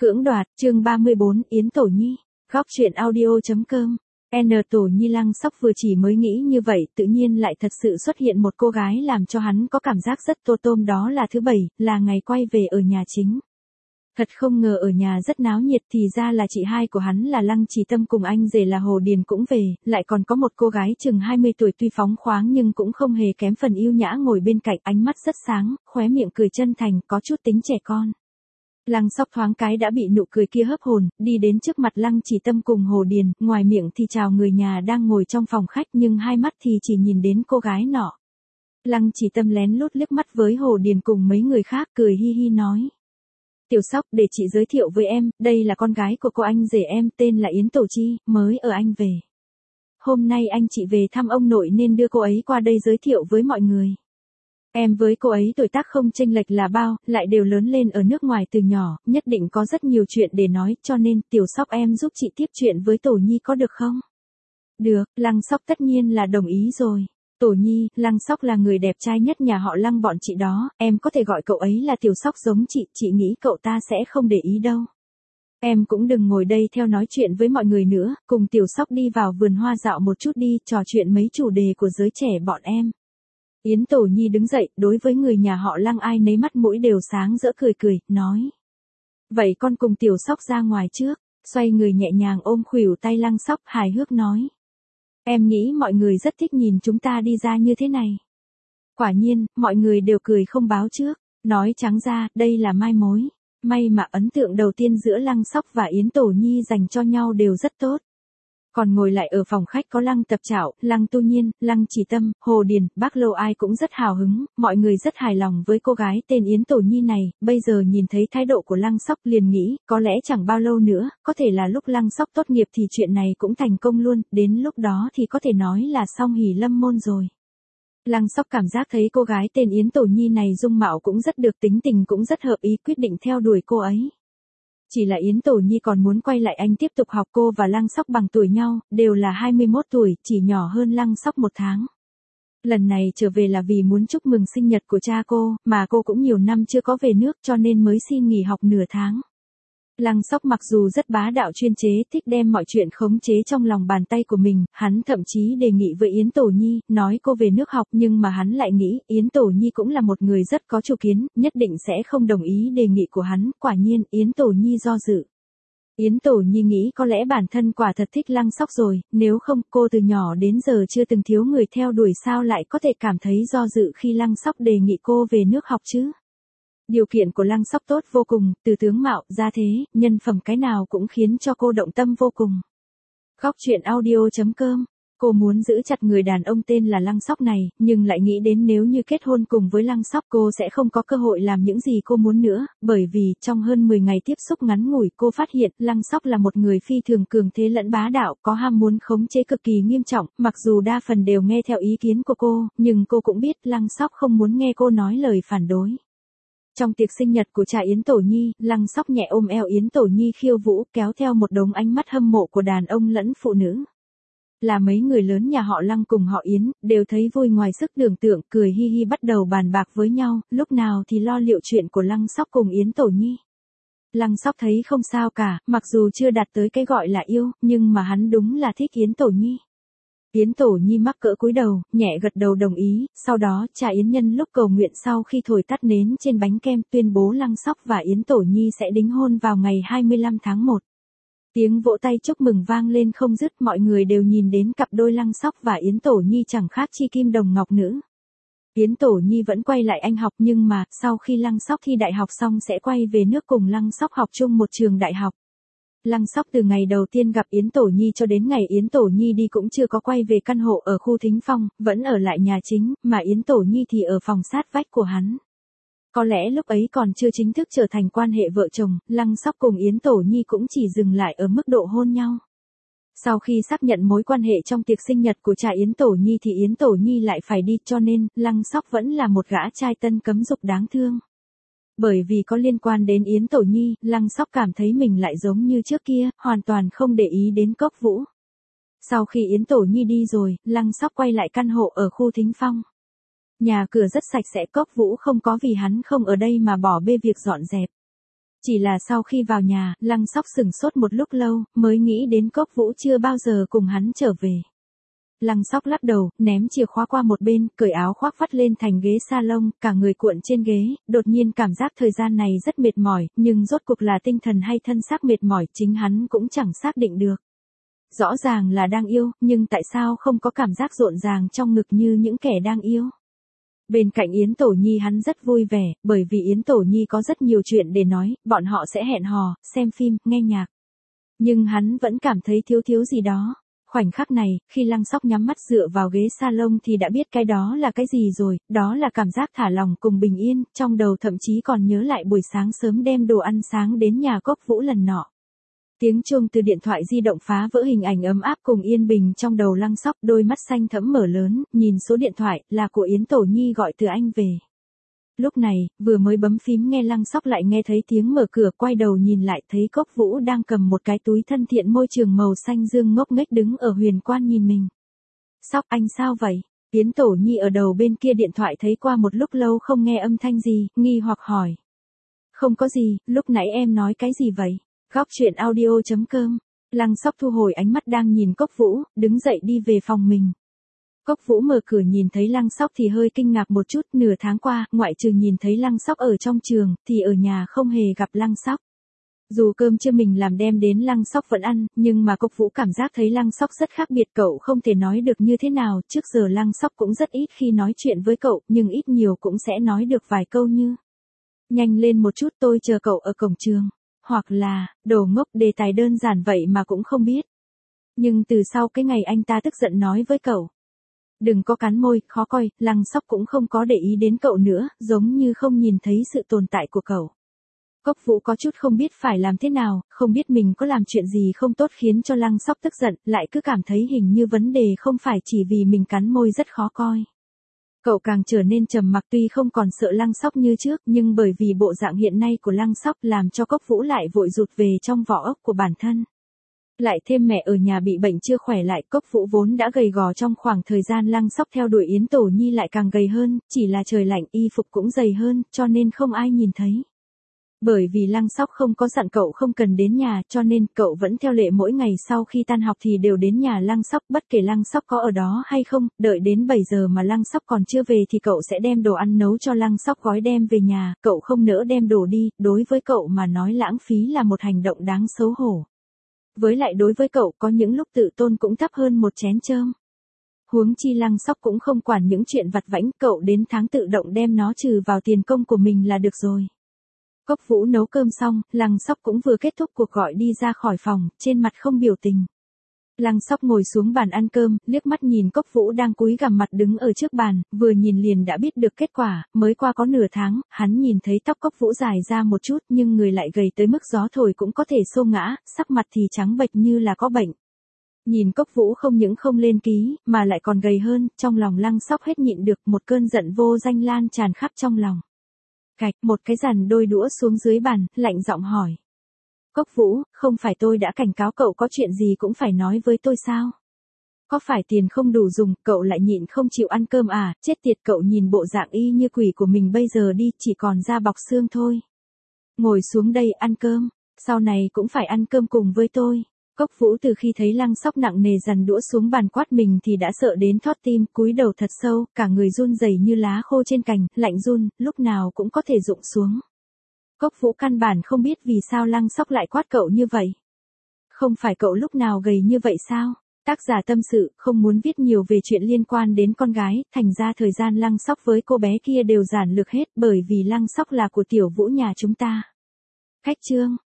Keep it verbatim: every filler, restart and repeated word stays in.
Cưỡng đoạt, chương ba mươi bốn, Yến Tổ Nhi, góc truyện audio.com. N Tổ Nhi Lăng Sóc vừa chỉ mới nghĩ như vậy, tự nhiên lại thật sự xuất hiện một cô gái làm cho hắn có cảm giác rất tô tôm, đó là thứ bảy, là ngày quay về ở nhà chính. Thật không ngờ ở nhà rất náo nhiệt, thì ra là chị hai của hắn là Lăng Trì Tâm cùng anh rể là Hồ Điền cũng về, lại còn có một cô gái chừng hai mươi tuổi tuy phóng khoáng nhưng cũng không hề kém phần yêu nhã ngồi bên cạnh, ánh mắt rất sáng, khóe miệng cười chân thành, có chút tính trẻ con. Lăng Sóc thoáng cái đã bị nụ cười kia hấp hồn, đi đến trước mặt Lăng Trì Tâm cùng Hồ Điền, ngoài miệng thì chào người nhà đang ngồi trong phòng khách nhưng hai mắt thì chỉ nhìn đến cô gái nọ. Lăng Trì Tâm lén lút liếc mắt với Hồ Điền cùng mấy người khác, cười hi hi nói: "Tiểu Sóc, để chị giới thiệu với em, đây là con gái của cô anh rể em, tên là Yến Tổ Chi, mới ở Anh về. Hôm nay anh chị về thăm ông nội nên đưa cô ấy qua đây giới thiệu với mọi người. Em với cô ấy tuổi tác không chênh lệch là bao, lại đều lớn lên ở nước ngoài từ nhỏ, nhất định có rất nhiều chuyện để nói, cho nên Tiểu Sóc em giúp chị tiếp chuyện với Tổ Nhi có được không?" Được, Lăng Sóc tất nhiên là đồng ý rồi. "Tổ Nhi, Lăng Sóc là người đẹp trai nhất nhà họ Lăng bọn chị đó, em có thể gọi cậu ấy là Tiểu Sóc giống chị, chị nghĩ cậu ta sẽ không để ý đâu. Em cũng đừng ngồi đây theo nói chuyện với mọi người nữa, cùng Tiểu Sóc đi vào vườn hoa dạo một chút đi, trò chuyện mấy chủ đề của giới trẻ bọn em." Yến Tổ Nhi đứng dậy, đối với người nhà họ Lăng ai nấy mắt mũi đều sáng rỡ cười cười, nói: "Vậy con cùng Tiểu Sóc ra ngoài trước." Xoay người nhẹ nhàng ôm khuỷu tay Lăng Sóc, hài hước nói: "Em nghĩ mọi người rất thích nhìn chúng ta đi ra như thế này." Quả nhiên, mọi người đều cười không báo trước, nói trắng ra, đây là mai mối. May mà ấn tượng đầu tiên giữa Lăng Sóc và Yến Tổ Nhi dành cho nhau đều rất tốt. Còn ngồi lại ở phòng khách có Lăng Tập Trạo, Lăng Tu Nhiên, Lăng Trì Tâm, Hồ Điền, Bác Lâu ai cũng rất hào hứng, mọi người rất hài lòng với cô gái tên Yến Tổ Nhi này, bây giờ nhìn thấy thái độ của Lăng Sóc liền nghĩ, có lẽ chẳng bao lâu nữa, có thể là lúc Lăng Sóc tốt nghiệp thì chuyện này cũng thành công luôn, đến lúc đó thì có thể nói là xong hỉ lâm môn rồi. Lăng Sóc cảm giác thấy cô gái tên Yến Tổ Nhi này dung mạo cũng rất được, tính tình cũng rất hợp ý, quyết định theo đuổi cô ấy. Chỉ là Yến Tổ Nhi còn muốn quay lại Anh tiếp tục học, cô và Lăng Sóc bằng tuổi nhau, đều là hai mươi mốt tuổi, chỉ nhỏ hơn Lăng Sóc một tháng. Lần này trở về là vì muốn chúc mừng sinh nhật của cha cô, mà cô cũng nhiều năm chưa có về nước cho nên mới xin nghỉ học nửa tháng. Lăng Sóc mặc dù rất bá đạo chuyên chế, thích đem mọi chuyện khống chế trong lòng bàn tay của mình, hắn thậm chí đề nghị với Yến Tổ Nhi, nói cô về nước học, nhưng mà hắn lại nghĩ, Yến Tổ Nhi cũng là một người rất có chủ kiến, nhất định sẽ không đồng ý đề nghị của hắn, quả nhiên, Yến Tổ Nhi do dự. Yến Tổ Nhi nghĩ có lẽ bản thân quả thật thích Lăng Sóc rồi, nếu không, cô từ nhỏ đến giờ chưa từng thiếu người theo đuổi, sao lại có thể cảm thấy do dự khi Lăng Sóc đề nghị cô về nước học chứ? Điều kiện của Lăng Sóc tốt vô cùng, từ tướng mạo, gia thế, nhân phẩm cái nào cũng khiến cho cô động tâm vô cùng. Góc truyện audio.com. Cô muốn giữ chặt người đàn ông tên là Lăng Sóc này, nhưng lại nghĩ đến nếu như kết hôn cùng với Lăng Sóc cô sẽ không có cơ hội làm những gì cô muốn nữa, bởi vì trong hơn mười ngày tiếp xúc ngắn ngủi cô phát hiện Lăng Sóc là một người phi thường cường thế lẫn bá đạo, có ham muốn khống chế cực kỳ nghiêm trọng, mặc dù đa phần đều nghe theo ý kiến của cô, nhưng cô cũng biết Lăng Sóc không muốn nghe cô nói lời phản đối. Trong tiệc sinh nhật của cha Yến Tổ Nhi, Lăng Sóc nhẹ ôm eo Yến Tổ Nhi khiêu vũ, kéo theo một đống ánh mắt hâm mộ của đàn ông lẫn phụ nữ. Là mấy người lớn nhà họ Lăng cùng họ Yến, đều thấy vui ngoài sức tưởng tượng, cười hi hi bắt đầu bàn bạc với nhau, lúc nào thì lo liệu chuyện của Lăng Sóc cùng Yến Tổ Nhi. Lăng Sóc thấy không sao cả, mặc dù chưa đạt tới cái gọi là yêu, nhưng mà hắn đúng là thích Yến Tổ Nhi. Yến Tổ Nhi mắc cỡ cúi đầu, nhẹ gật đầu đồng ý, sau đó cha Yến nhân lúc cầu nguyện sau khi thổi tắt nến trên bánh kem tuyên bố Lăng Sóc và Yến Tổ Nhi sẽ đính hôn vào ngày hai mươi lăm tháng một. Tiếng vỗ tay chúc mừng vang lên không dứt, mọi người đều nhìn đến cặp đôi Lăng Sóc và Yến Tổ Nhi chẳng khác chi kim đồng ngọc nữ. Yến Tổ Nhi vẫn quay lại Anh học nhưng mà, sau khi Lăng Sóc thi đại học xong sẽ quay về nước cùng Lăng Sóc học chung một trường đại học. Lăng Sóc từ ngày đầu tiên gặp Yến Tổ Nhi cho đến ngày Yến Tổ Nhi đi cũng chưa có quay về căn hộ ở khu Thính Phong, vẫn ở lại nhà chính, mà Yến Tổ Nhi thì ở phòng sát vách của hắn. Có lẽ lúc ấy còn chưa chính thức trở thành quan hệ vợ chồng, Lăng Sóc cùng Yến Tổ Nhi cũng chỉ dừng lại ở mức độ hôn nhau. Sau khi xác nhận mối quan hệ trong tiệc sinh nhật của cha Yến Tổ Nhi thì Yến Tổ Nhi lại phải đi, cho nên, Lăng Sóc vẫn là một gã trai tân cấm dục đáng thương. Bởi vì có liên quan đến Yến Tổ Nhi, Lăng Sóc cảm thấy mình lại giống như trước kia, hoàn toàn không để ý đến Cốc Vũ. Sau khi Yến Tổ Nhi đi rồi, Lăng Sóc quay lại căn hộ ở khu Thính Phong. Nhà cửa rất sạch sẽ, Cốc Vũ không có vì hắn không ở đây mà bỏ bê việc dọn dẹp. Chỉ là sau khi vào nhà, Lăng Sóc sửng sốt một lúc lâu, mới nghĩ đến Cốc Vũ chưa bao giờ cùng hắn trở về. Lăng Sóc lắc đầu, ném chìa khóa qua một bên, cởi áo khoác vắt lên thành ghế salon, cả người cuộn trên ghế, đột nhiên cảm giác thời gian này rất mệt mỏi, nhưng rốt cuộc là tinh thần hay thân xác mệt mỏi, chính hắn cũng chẳng xác định được. Rõ ràng là đang yêu, nhưng tại sao không có cảm giác rộn ràng trong ngực như những kẻ đang yêu? Bên cạnh Yến Tổ Nhi hắn rất vui vẻ, bởi vì Yến Tổ Nhi có rất nhiều chuyện để nói, bọn họ sẽ hẹn hò, xem phim, nghe nhạc. Nhưng hắn vẫn cảm thấy thiếu thiếu gì đó. Khoảnh khắc này, khi Lăng Sóc nhắm mắt dựa vào ghế salon thì đã biết cái đó là cái gì rồi, đó là cảm giác thả lỏng cùng bình yên, trong đầu thậm chí còn nhớ lại buổi sáng sớm đem đồ ăn sáng đến nhà Cốc Vũ lần nọ. Tiếng chuông từ điện thoại di động phá vỡ hình ảnh ấm áp cùng yên bình trong đầu Lăng Sóc, đôi mắt xanh thẫm mở lớn, nhìn số điện thoại, là của Yến Tổ Nhi gọi từ Anh về. Lúc này, vừa mới bấm phím nghe Lăng Sóc lại nghe thấy tiếng mở cửa, quay đầu nhìn lại thấy Cốc Vũ đang cầm một cái túi thân thiện môi trường màu xanh dương ngốc nghếch đứng ở huyền quan nhìn mình. Sóc, anh sao vậy? Yến Tổ Nhi ở đầu bên kia điện thoại thấy qua một lúc lâu không nghe âm thanh gì, nghi hoặc hỏi. Không có gì, lúc nãy em nói cái gì vậy? Góc truyện audio chấm com. Lăng Sóc thu hồi ánh mắt đang nhìn Cốc Vũ, đứng dậy đi về phòng mình. Cốc Vũ mở cửa nhìn thấy Lăng Sóc thì hơi kinh ngạc một chút, nửa tháng qua, ngoại trừ nhìn thấy Lăng Sóc ở trong trường, thì ở nhà không hề gặp Lăng Sóc. Dù cơm trưa mình làm đem đến Lăng Sóc vẫn ăn, nhưng mà Cốc Vũ cảm giác thấy Lăng Sóc rất khác biệt, cậu không thể nói được như thế nào, trước giờ Lăng Sóc cũng rất ít khi nói chuyện với cậu, nhưng ít nhiều cũng sẽ nói được vài câu như: nhanh lên một chút, tôi chờ cậu ở cổng trường. Hoặc là, đồ ngốc, đề tài đơn giản vậy mà cũng không biết. Nhưng từ sau cái ngày anh ta tức giận nói với cậu: đừng có cắn môi, khó coi, Lăng Sóc cũng không có để ý đến cậu nữa, giống như không nhìn thấy sự tồn tại của cậu. Cốc Vũ có chút không biết phải làm thế nào, không biết mình có làm chuyện gì không tốt khiến cho Lăng Sóc tức giận, lại cứ cảm thấy hình như vấn đề không phải chỉ vì mình cắn môi rất khó coi. Cậu càng trở nên trầm mặc, tuy không còn sợ Lăng Sóc như trước, nhưng bởi vì bộ dạng hiện nay của Lăng Sóc làm cho Cốc Vũ lại vội rụt về trong vỏ ốc của bản thân. Lại thêm mẹ ở nhà bị bệnh chưa khỏe lại, Cốc Vũ vốn đã gầy gò trong khoảng thời gian Lăng Sóc theo đuổi Yến Tổ Nhi lại càng gầy hơn, chỉ là trời lạnh y phục cũng dày hơn, cho nên không ai nhìn thấy. Bởi vì Lăng Sóc không có dặn cậu không cần đến nhà, cho nên cậu vẫn theo lệ mỗi ngày sau khi tan học thì đều đến nhà Lăng Sóc, bất kể Lăng Sóc có ở đó hay không, đợi đến bảy giờ mà Lăng Sóc còn chưa về thì cậu sẽ đem đồ ăn nấu cho Lăng Sóc gói đem về nhà, cậu không nỡ đem đồ đi, đối với cậu mà nói lãng phí là một hành động đáng xấu hổ. Với lại đối với cậu có những lúc tự tôn cũng thấp hơn một chén cơm. Huống chi Lăng Sóc cũng không quản những chuyện vặt vãnh, cậu đến tháng tự động đem nó trừ vào tiền công của mình là được rồi. Cốc Vũ nấu cơm xong, Lăng Sóc cũng vừa kết thúc cuộc gọi đi ra khỏi phòng, trên mặt không biểu tình. Lăng Sóc ngồi xuống bàn ăn cơm, liếc mắt nhìn Cốc Vũ đang cúi gằm mặt đứng ở trước bàn, vừa nhìn liền đã biết được kết quả, mới qua có nửa tháng, hắn nhìn thấy tóc Cốc Vũ dài ra một chút nhưng người lại gầy tới mức gió thổi cũng có thể xô ngã, sắc mặt thì trắng bệch như là có bệnh. Nhìn Cốc Vũ không những không lên ký, mà lại còn gầy hơn, trong lòng Lăng Sóc hết nhịn được, một cơn giận vô danh lan tràn khắp trong lòng. Cạch, một cái dàn đôi đũa xuống dưới bàn, lạnh giọng hỏi. Cốc Vũ, không phải tôi đã cảnh cáo cậu có chuyện gì cũng phải nói với tôi sao? Có phải tiền không đủ dùng, cậu lại nhịn không chịu ăn cơm à, chết tiệt, cậu nhìn bộ dạng y như quỷ của mình bây giờ đi, chỉ còn da bọc xương thôi. Ngồi xuống đây ăn cơm, sau này cũng phải ăn cơm cùng với tôi. Cốc Vũ từ khi thấy Lăng Sóc nặng nề dằn đũa xuống bàn quát mình thì đã sợ đến thót tim, cúi đầu thật sâu, cả người run rẩy như lá khô trên cành, lạnh run, lúc nào cũng có thể rụng xuống. Cốc Vũ căn bản không biết vì sao Lăng Sóc lại quát cậu như vậy. Không phải cậu lúc nào gầy như vậy sao? Tác giả tâm sự, không muốn viết nhiều về chuyện liên quan đến con gái, thành ra thời gian Lăng Sóc với cô bé kia đều giản lược hết, bởi vì Lăng Sóc là của Tiểu Vũ nhà chúng ta. Cách chương